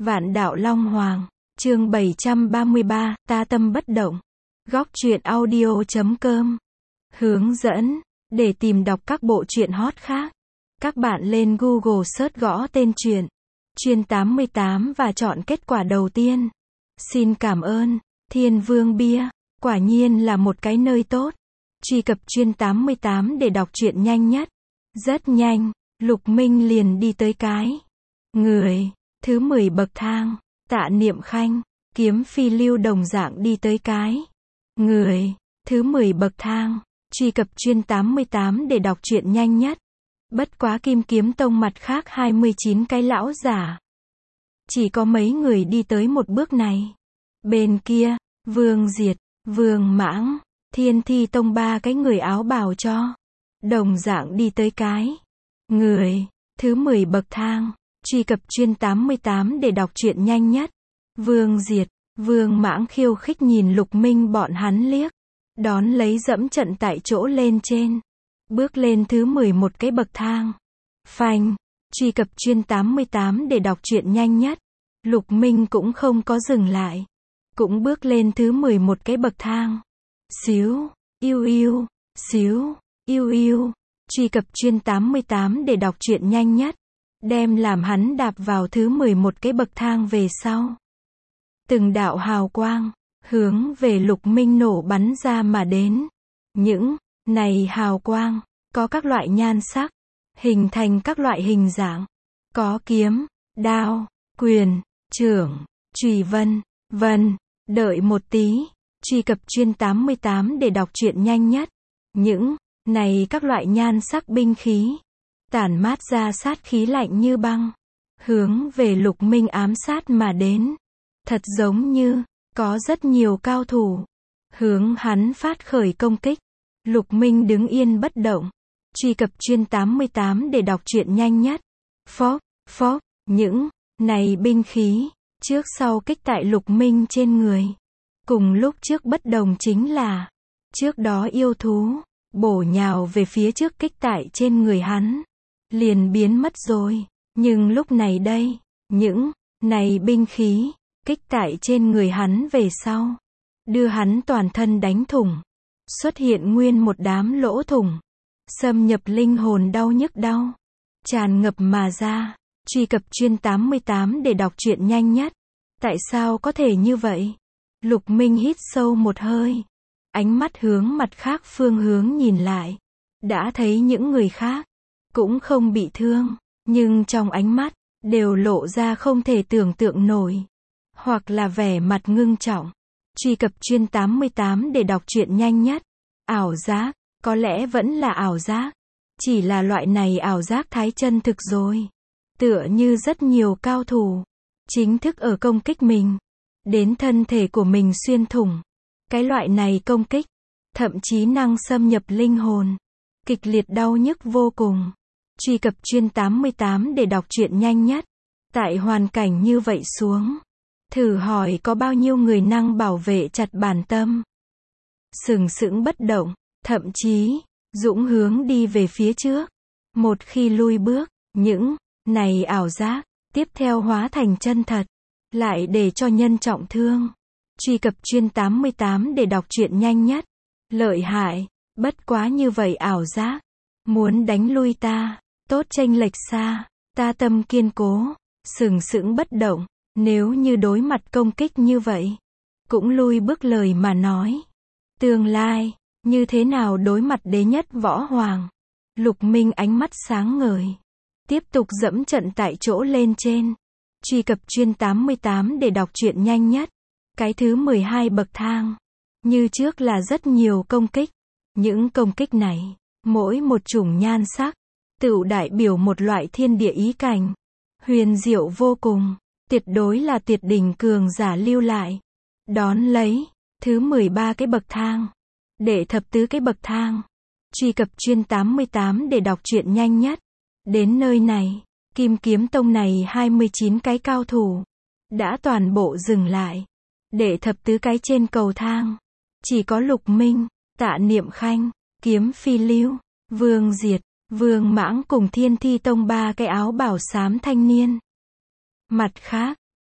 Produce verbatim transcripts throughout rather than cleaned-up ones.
Vạn đạo Long Hoàng, chương bảy trăm ba mươi ba, ta tâm bất động. Góc truyện audio.com. Hướng dẫn, để tìm đọc các bộ truyện hot khác. Các bạn lên Google search gõ tên truyện Truyện tám mươi tám và chọn kết quả đầu tiên. Xin cảm ơn, Thiên Vương Bia, quả nhiên là một cái nơi tốt. Truy cập Truyện tám mươi tám để đọc truyện nhanh nhất. Rất nhanh, Lục Minh liền đi tới cái người thứ mười bậc thang. Tạ Niệm Khanh, Kiếm Phi Lưu đồng dạng đi tới cái người thứ mười bậc thang. Truy cập Truyện tám mươi tám để đọc truyện nhanh nhất. Bất quá Kim Kiếm Tông mặt khác hai mươi chín cái lão giả, chỉ có mấy người đi tới một bước này. Bên kia, Vương Diệt, Vương Mãng, Thiên Thi Tông ba cái người áo bào cho, đồng dạng đi tới cái người thứ mười bậc thang. Truy cập Truyện tám mươi tám để đọc truyện nhanh nhất. Vương Diệt, Vương Mãng khiêu khích nhìn Lục Minh bọn hắn liếc, đón lấy dẫm trận tại chỗ lên trên, bước lên thứ mười một cái bậc thang. Phanh, truy cập Truyện tám mươi tám để đọc truyện nhanh nhất. Lục Minh cũng không có dừng lại, cũng bước lên thứ mười một cái bậc thang. Xíu, yêu yêu, xíu, yêu yêu. Truy cập Truyện tám mươi tám để đọc truyện nhanh nhất. Đem làm hắn đạp vào thứ mười một cái bậc thang về sau. Từng đạo hào quang, hướng về Lục Minh nổ bắn ra mà đến. Những này hào quang, có các loại nhan sắc, hình thành các loại hình dạng. Có kiếm, đao, quyền, chưởng, chùy vân, vân. Đợi một tí, truy cập Truyện tám mươi tám để đọc truyện nhanh nhất. Những này các loại nhan sắc binh khí, tản mát ra sát khí lạnh như băng, hướng về Lục Minh ám sát mà đến. Thật giống như, có rất nhiều cao thủ, hướng hắn phát khởi công kích. Lục Minh đứng yên bất động. Truy cập Truyện tám mươi tám để đọc truyện nhanh nhất. Phốc, phốc, những này binh khí, trước sau kích tại Lục Minh trên người. Cùng lúc trước bất đồng chính là, trước đó yêu thú, bổ nhào về phía trước kích tại trên người hắn, liền biến mất rồi. Nhưng lúc này đây, những này binh khí, kích tại trên người hắn về sau, đưa hắn toàn thân đánh thủng. Xuất hiện nguyên một đám lỗ thủng, xâm nhập linh hồn đau nhức đau, tràn ngập mà ra. Truy cập Truyện tám mươi tám để đọc truyện nhanh nhất. Tại sao có thể như vậy? Lục Minh hít sâu một hơi, ánh mắt hướng mặt khác phương hướng nhìn lại. Đã thấy những người khác, cũng không bị thương, nhưng trong ánh mắt, đều lộ ra không thể tưởng tượng nổi, hoặc là vẻ mặt ngưng trọng. Truy cập Truyện tám mươi tám để đọc truyện nhanh nhất. Ảo giác, có lẽ vẫn là ảo giác. Chỉ là loại này ảo giác thái chân thực rồi. Tựa như rất nhiều cao thủ, chính thức ở công kích mình, đến thân thể của mình xuyên thủng. Cái loại này công kích, thậm chí năng xâm nhập linh hồn. Kịch liệt đau nhức vô cùng. Truy cập Truyện tám mươi tám để đọc truyện nhanh nhất. Tại hoàn cảnh như vậy xuống, thử hỏi có bao nhiêu người năng bảo vệ chặt bản tâm, sừng sững bất động, thậm chí, dũng hướng đi về phía trước. Một khi lui bước, những này ảo giác, tiếp theo hóa thành chân thật, lại để cho nhân trọng thương. Truy cập Truyện tám mươi tám để đọc truyện nhanh nhất. Lợi hại, bất quá như vậy ảo giác, muốn đánh lui ta, tốt chênh lệch xa, ta tâm kiên cố, sừng sững bất động. Nếu như đối mặt công kích như vậy, cũng lui bước lời mà nói, tương lai, như thế nào đối mặt đế nhất võ hoàng? Lục Minh ánh mắt sáng ngời, tiếp tục dẫm trận tại chỗ lên trên. Truy cập Truyện tám mươi tám để đọc truyện nhanh nhất. Cái thứ mười hai bậc thang, như trước là rất nhiều công kích. Những công kích này, mỗi một chủng nhan sắc, tựu đại biểu một loại thiên địa ý cảnh, huyền diệu vô cùng. Tuyệt đối là tuyệt đỉnh cường giả lưu lại. Đón lấy, thứ mười ba cái bậc thang, đệ thập tứ cái bậc thang. Truy cập Truyện tám mươi tám để đọc truyện nhanh nhất. Đến nơi này, Kim Kiếm Tông này hai mươi chín cái cao thủ, đã toàn bộ dừng lại. Đệ thập tứ cái trên cầu thang, chỉ có Lục Minh, Tạ Niệm Khanh, Kiếm Phi Lưu, Vương Diệt, Vương Mãng cùng Thiên Thi Tông ba cái áo bảo xám thanh niên. Mặt khác,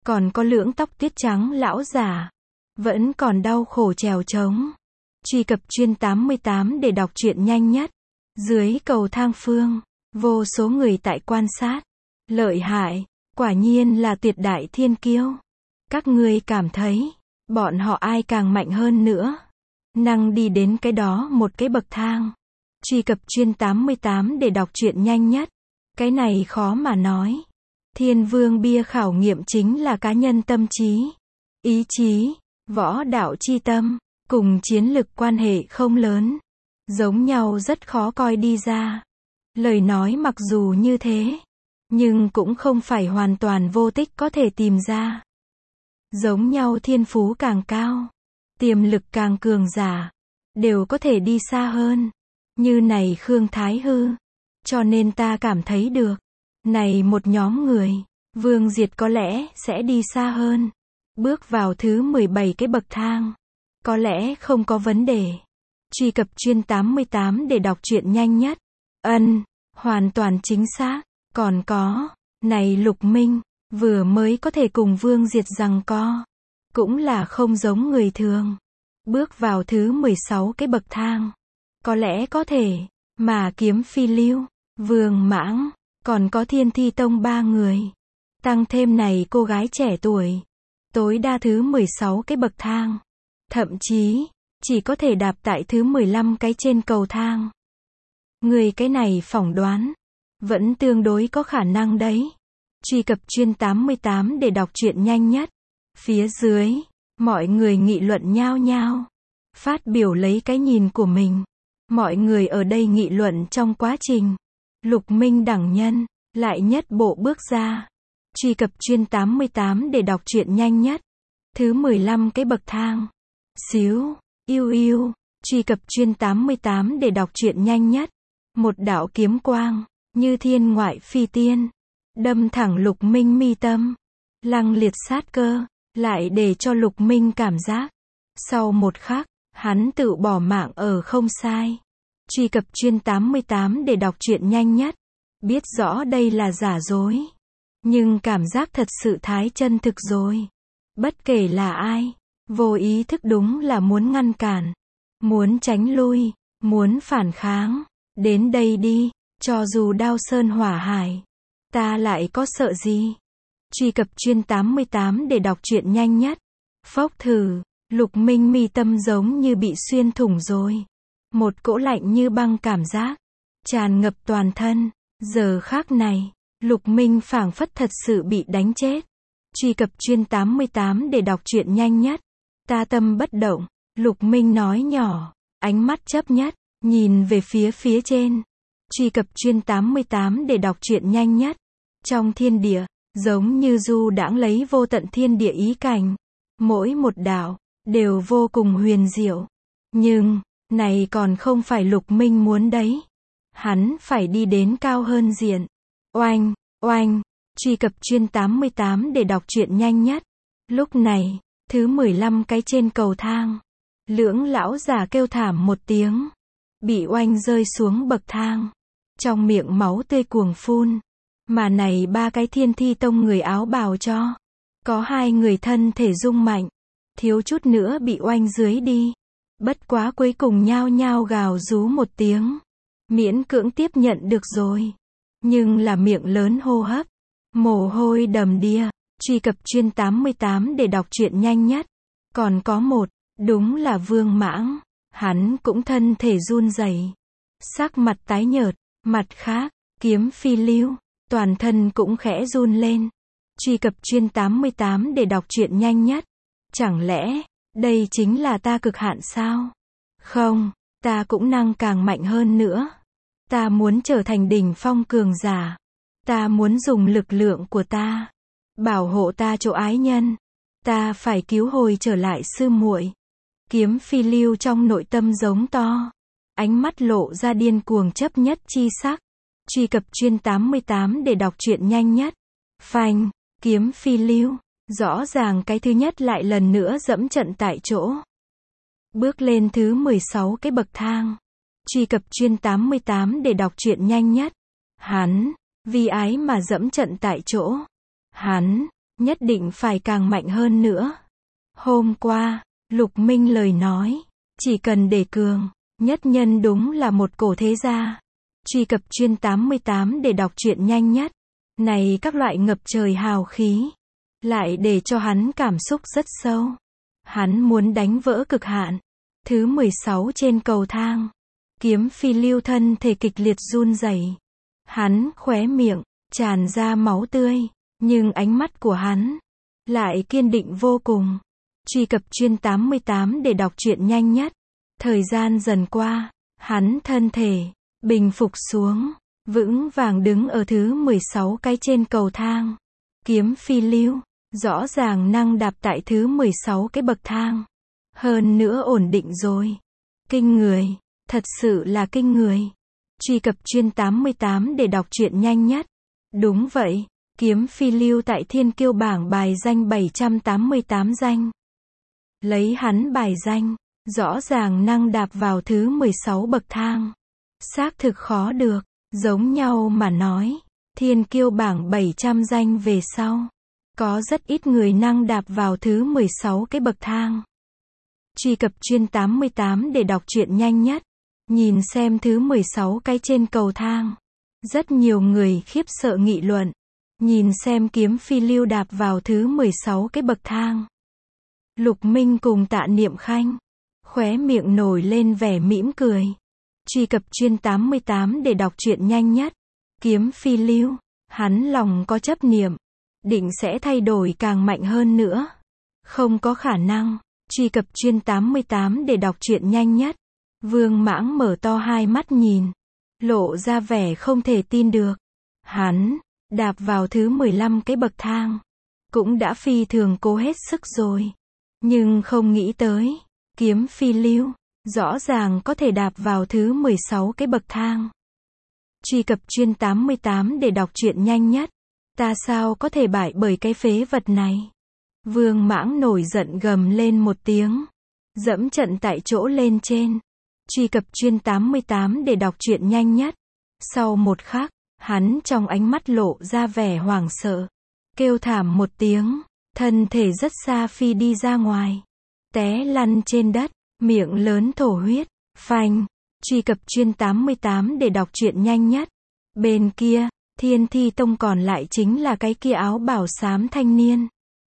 Còn có lưỡng tóc tuyết trắng lão giả. Vẫn còn đau khổ trèo trống. Truy cập chuyên tám mươi tám để đọc truyện nhanh nhất. Dưới cầu thang phương, vô số người tại quan sát. Lợi hại, quả nhiên là tuyệt đại thiên kiêu. Các ngươi cảm thấy, bọn họ ai càng mạnh hơn nữa? Năng đi đến cái đó một cái bậc thang. Truy cập chuyên tám mươi tám để đọc truyện nhanh nhất. Cái này khó mà nói. Thiên vương bia khảo nghiệm chính là cá nhân tâm trí, ý chí, võ đạo chi tâm, cùng chiến lực quan hệ không lớn. Giống nhau rất khó coi đi ra. Lời nói mặc dù như thế, nhưng cũng không phải hoàn toàn vô tích có thể tìm ra. Giống nhau thiên phú càng cao, tiềm lực càng cường giả, đều có thể đi xa hơn. Như này Khương Thái Hư. Cho nên ta cảm thấy được, này một nhóm người, Vương Diệt có lẽ sẽ đi xa hơn. Bước vào thứ mười bảy cái bậc thang. Có lẽ không có vấn đề. Truy cập chuyên tám mươi tám để đọc truyện nhanh nhất. Ân, hoàn toàn chính xác. Còn có, này Lục Minh, vừa mới có thể cùng Vương Diệt giằng co. Cũng là không giống người thường. Bước vào thứ mười sáu cái bậc thang. Có lẽ có thể, mà Kiếm Phi Lưu, Vương Mãng, còn có Thiên Thi Tông ba người. Tăng thêm này cô gái trẻ tuổi. Tối đa thứ mười sáu cái bậc thang. Thậm chí, chỉ có thể đạp tại thứ mười lăm cái trên cầu thang. Người cái này phỏng đoán, vẫn tương đối có khả năng đấy. Truy cập chuyên tám mươi tám để đọc truyện nhanh nhất. Phía dưới, mọi người nghị luận nhao nhao. Phát biểu lấy cái nhìn của mình. Mọi người ở đây nghị luận trong quá trình. Lục Minh đẳng nhân, lại nhất bộ bước ra. Truy cập chuyên tám mươi tám để đọc truyện nhanh nhất. Thứ mười lăm cái bậc thang. Xíu, yêu yêu, truy cập chuyên tám mươi tám để đọc truyện nhanh nhất. Một đạo kiếm quang, như thiên ngoại phi tiên, đâm thẳng Lục Minh mi tâm. Lăng liệt sát cơ, lại để cho Lục Minh cảm giác. Sau một khắc, hắn tự bỏ mạng ở không sai. Truy cập chuyên tám mươi tám để đọc truyện nhanh nhất. Biết rõ đây là giả dối. Nhưng cảm giác thật sự thái chân thực rồi. Bất kể là ai, vô ý thức đúng là muốn ngăn cản, muốn tránh lui, muốn phản kháng. Đến đây đi, cho dù đao sơn hỏa hải, ta lại có sợ gì? Truy cập chuyên tám mươi tám để đọc truyện nhanh nhất. Phốc thử, Lục Minh mi tâm giống như bị xuyên thủng rồi. Một cỗ lạnh như băng cảm giác tràn ngập toàn thân. Giờ khắc này, Lục Minh phảng phất thật sự bị đánh chết. Truy cập chuyên tám mươi tám để đọc truyện nhanh nhất. Ta tâm bất động, Lục Minh nói nhỏ, ánh mắt chấp nhất, nhìn về phía phía trên. Truy cập chuyên tám mươi tám để đọc truyện nhanh nhất. Trong thiên địa, giống như du đãng lấy vô tận thiên địa ý cảnh. Mỗi một đạo, đều vô cùng huyền diệu. Nhưng, này còn không phải Lục Minh muốn đấy. Hắn phải đi đến cao hơn diện. Oanh, oanh, truy cập chuyên tám mươi tám để đọc truyện nhanh nhất. Lúc này, thứ mười lăm cái trên cầu thang. Lưỡng lão già kêu thảm một tiếng. Bị oanh rơi xuống bậc thang. Trong miệng máu tươi cuồng phun. Mà này ba cái Thiên Thi Tông người áo bào cho. Có hai người thân thể rung mạnh. Thiếu chút nữa bị oanh dưới đi. Bất quá cuối cùng nhao nhao gào rú một tiếng. Miễn cưỡng tiếp nhận được rồi. Nhưng là miệng lớn hô hấp. Mồ hôi đầm đìa. Truy cập chuyên tám mươi tám để đọc truyện nhanh nhất. Còn có một, đúng là Vương Mãng. Hắn cũng thân thể run rẩy, sắc mặt tái nhợt. Mặt khác, Kiếm Phi Lưu, toàn thân cũng khẽ run lên. Truy cập chuyên tám mươi tám để đọc truyện nhanh nhất. Chẳng lẽ, đây chính là ta cực hạn sao? Không, ta cũng năng càng mạnh hơn nữa. Ta muốn trở thành đỉnh phong cường giả. Ta muốn dùng lực lượng của ta bảo hộ ta chỗ ái nhân. Ta phải cứu hồi trở lại sư muội. Kiếm Phi Lưu trong nội tâm giống to. Ánh mắt lộ ra điên cuồng chấp nhất chi sắc. Truy cập chuyên tám mươi tám để đọc truyện nhanh nhất. Phanh, Kiếm Phi Lưu, rõ ràng cái thứ nhất lại lần nữa dẫm trận tại chỗ. Bước lên thứ mười sáu cái bậc thang. Truy cập chuyên tám mươi tám để đọc truyện nhanh nhất. Hắn, vì ái mà dẫm trận tại chỗ. Hắn, nhất định phải càng mạnh hơn nữa. Hôm qua, Lục Minh lời nói, chỉ cần để cường, nhất nhân đúng là một cổ thế gia. Truy cập chuyên tám mươi tám để đọc truyện nhanh nhất. Này các loại ngập trời hào khí, lại để cho hắn cảm xúc rất sâu. Hắn muốn đánh vỡ cực hạn. Thứ mười sáu trên cầu thang. Kiếm phi lưu thân thể kịch liệt run rẩy. Hắn khóe miệng, tràn ra máu tươi. Nhưng ánh mắt của hắn, lại kiên định vô cùng. Truy cập chuyên tám mươi tám để đọc truyện nhanh nhất. Thời gian dần qua, hắn thân thể, bình phục xuống. Vững vàng đứng ở thứ mười sáu cái trên cầu thang. Kiếm phi lưu, rõ ràng năng đạp tại thứ mười sáu cái bậc thang. Hơn nữa ổn định rồi. Kinh người, thật sự là kinh người. Truy cập chuyên tám mươi tám để đọc truyện nhanh nhất. Đúng vậy, kiếm phi lưu tại thiên kiêu bảng bài danh bảy trăm tám mươi tám danh. Lấy hắn bài danh, rõ ràng năng đạp vào thứ mười sáu bậc thang. Xác thực khó được. Giống nhau mà nói, thiên kiêu bảng bảy trăm danh về sau, có rất ít người năng đạp vào thứ mười sáu cái bậc thang. Truy cập chuyên tám mươi tám để đọc truyện nhanh nhất. Nhìn xem thứ mười sáu cái trên cầu thang. Rất nhiều người khiếp sợ nghị luận. Nhìn xem kiếm phi lưu đạp vào thứ mười sáu cái bậc thang. Lục Minh cùng Tạ Niệm Khanh, khóe miệng nổi lên vẻ mỉm cười. Truy cập chuyên tám mươi tám để đọc truyện nhanh nhất. Kiếm phi lưu, hắn lòng có chấp niệm, định sẽ thay đổi càng mạnh hơn nữa. Không có khả năng. Truy cập chuyên tám mươi tám để đọc truyện nhanh nhất. Vương Mãng mở to hai mắt nhìn, lộ ra vẻ không thể tin được. Hắn, đạp vào thứ mười lăm cái bậc thang, cũng đã phi thường cố hết sức rồi. Nhưng không nghĩ tới, kiếm phi lưu, rõ ràng có thể đạp vào thứ mười sáu cái bậc thang. Truy cập chuyên tám mươi tám để đọc truyện nhanh nhất. Ta sao có thể bại bởi cái phế vật này? Vương Mãng nổi giận gầm lên một tiếng, dẫm trận tại chỗ lên trên. Truy cập chuyên tám mươi tám để đọc truyện nhanh nhất. Sau một khắc, hắn trong ánh mắt lộ ra vẻ hoảng sợ, kêu thảm một tiếng, thân thể rất xa phi đi ra ngoài, té lăn trên đất, miệng lớn thổ huyết. Phanh. Truy cập chuyên tám mươi tám để đọc truyện nhanh nhất. Bên kia, Thiên Thi Tông còn lại chính là cái kia áo bảo xám thanh niên.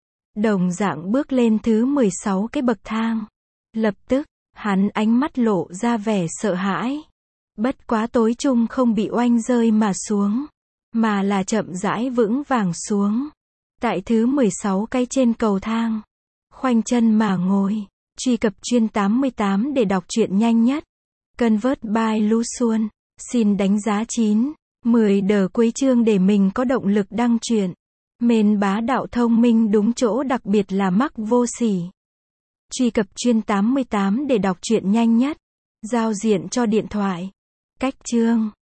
Đồng dạng bước lên thứ mười sáu cái bậc thang. Lập tức, hắn ánh mắt lộ ra vẻ sợ hãi. Bất quá tối trung không bị oanh rơi mà xuống, mà là chậm rãi vững vàng xuống. Tại thứ mười sáu cái trên cầu thang, khoanh chân mà ngồi. Truy cập chuyên tám mươi tám để đọc truyện nhanh nhất. Convert by Lu Xuân. Xin đánh giá chín, mười đờ cuối chương để mình có động lực đăng truyện. Mến bá đạo thông minh đúng chỗ, đặc biệt là mắc vô sỉ. Truy cập chuyên tám mươi tám để đọc truyện nhanh nhất. Giao diện cho điện thoại. Cách chương.